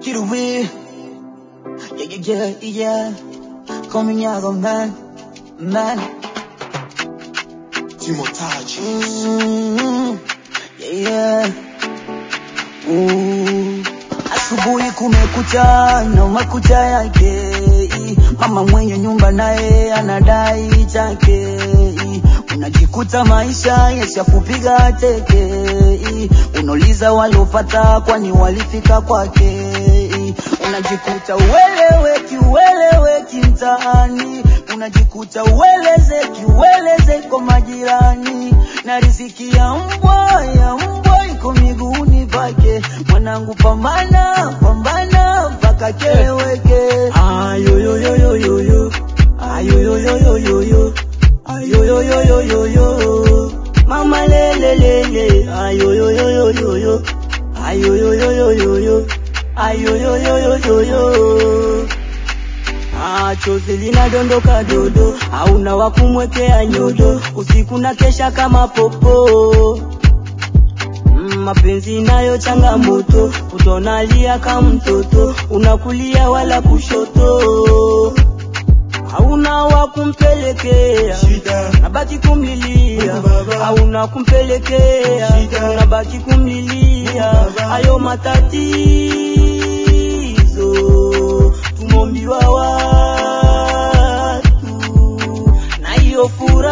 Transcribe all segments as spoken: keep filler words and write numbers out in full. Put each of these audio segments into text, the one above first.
take it away. Yeah, yeah, yeah, yeah. Coming out of man, man. Timotaji. Mm, yeah, yeah. Ooh. Asubuhi kumekucha na makucha yake, mama mwenye nyumba naye anadai chake. Unajikuta maisha yashakupiga teke, unauliza walopata kwani walifika kwake. Unajikuta ueleweki ueleweki mtaani, unajikuta uelezeki uelezeki kwa majirani, na riziki ya mbwa ya mbwa iko miguuni pake. Mwanangu pambana pambana mpaka keleweke. Ayo yo yo yo yo yo, ayo yo yo yo yo yo, ayo yo yo yo yo yo, mama lele lele. Ayo yo yo yo yo yo, ayo yo yo yo yo yo, ayo yo yo yo yo yo. Ah, chozi linadondoka dodo, hauna wakumwekea nyodo, usiku na kesha kama popo. Mm, mapenzi nayo changamoto, utonalia kama mtoto, unakulia wala kushoto. Hauna wakumpelekea, nabaki kumlilia. Hauna kumpelekea, nabaki kumlilia. Hayo matatizo tumombiwa watu, na hiyo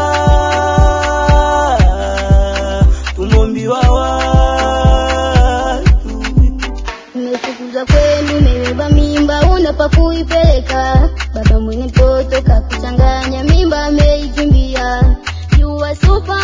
furaha tumombiwa watu. Umefukuzwa kwenu, umebeba mimba, unafaa kuipeleka. Baba mwenye mtoto kakuchanganya, mimba ameikimbia. You are super,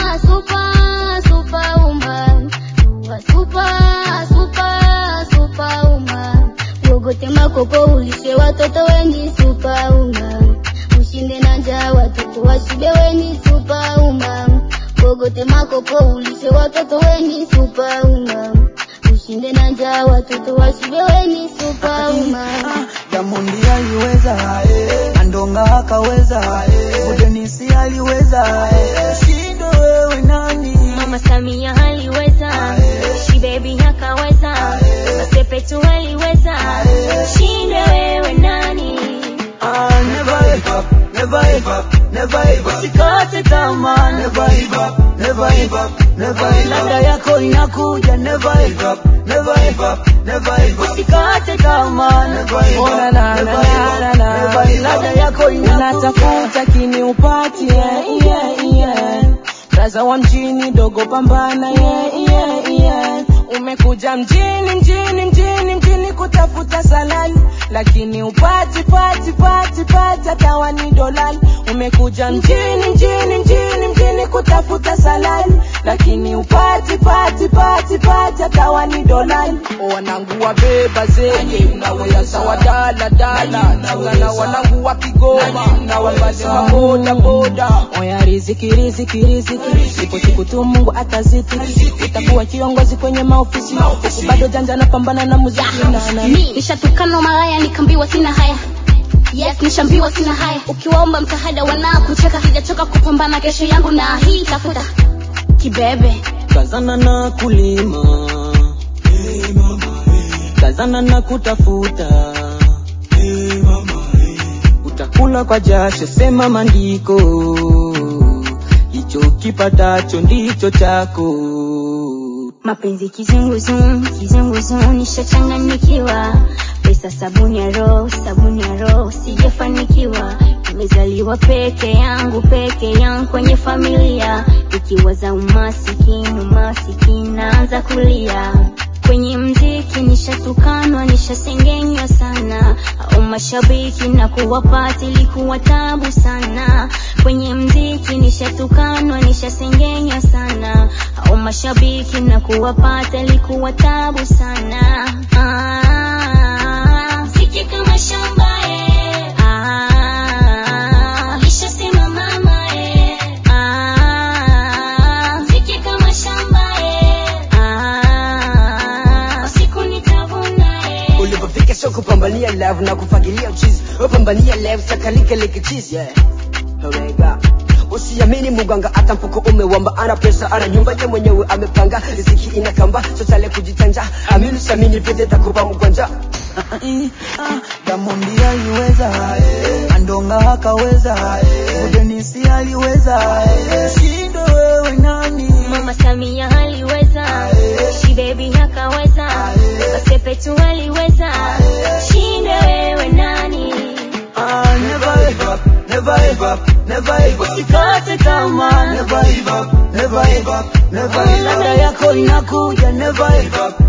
super, super woman. You are super, super, super woman. Uogote makoko ulishe watoto wengi, super woman. Ushinde na njaa watoto washibe wengi, super woman. Uogote makoko ulishe watoto wengi, super woman. Ushinde na njaa watoto washibe wengi, super woman. Diamond aliweza, Andonga akaweza, Denisi aliweza, shindo wewe nani? Mama Samia aliweza, She Baby akaweza, Sepetu aliweza, shindo wewe nani? Ah, never give up, never give up, never give up. Usikate tamaa, never give up, never give up, never give up. Ladha yako inakuja, never give up, never give up, never give up. Usikate tamaa, never give up, never give up, never give up. Ladha yako inakuja. Unatafuta kini upati, yeah, yeah, yeah. Raza wa mjini dogo pambana, yeah, yeah, yeah. Umekuja mjini mjini mjini mjini kutafuta salani, lakini upati pati pati pati hata ni dolani. Umekuja mjini mjini mjini mjini kutafuta salani, lakini upati pati pati pati hata ni dolani. Wanangu wabeba zenye unaweza sawa dala dala, chungana wanangu wa Kigoma na wabale maboda boda. Oya riziki riziki riziki, ipo siku tu Mungu atazitiki. Utakuwa kiongozi kwenye maofisi, bado janja na pambana na muziki. Nishatukana malaya nikambiwa sina haya. Yes, nishambiwa sina haya. Ukiwaomba msaada wanakucheka, sijachoka kupambana kesho yangu na hii tafuta kibebe. Kazana na kulima, hey mama, hey. Kazana na kutafuta, hey mama, hey. Utakula kwa jasho, sema maandiko, hicho kipatacho ndicho chako. Mapenzi kizunguzungu, kizunguzungu nishachanganyikiwa. Pesa sabuni ya roho, sabuni ya roho sijafanikiwa. Nimezaliwa peke yangu, peke yangu kwenye familia. Ikiwa za umasikini, umasikini naanza kulia. Kwenye mziki nishatukanwa, nishasengenywa sana. Au mashabiki na kuwapata ilikuwa tabu sana. Kwenye mziki nishatukanwa, nishasengenywa sana. Au mashabiki na kuwapata ilikuwa tabu sana. Ah, mziki kama shamba eh. Ah, nishasema mama eh. Ah, mziki kama shamba eh. Ah, usiku nitavuna eh. Ulipofika sio kupambania love na kufagilia uchizi, upambania love sakalika like cheese, yeah. Horega usiamini muganga hata mfuko umewamba, ana pesa ana nyumba ye mwenyewe amepanga, riziki inakamba sotale kujitanja, amini samini pete takupa mkwanja. Diamond aliweza, Andonga hakaweza, Denisi aliweza, shindo wewe nani? Mama Samia aliweza, She Baby hakaweza, Sepetu aliweza, shindo wewe nani? Ah, never give up, never give up, never give up. Usikate tamaa, never give up, never give up, never give up. Labda yako inakuja, never give up.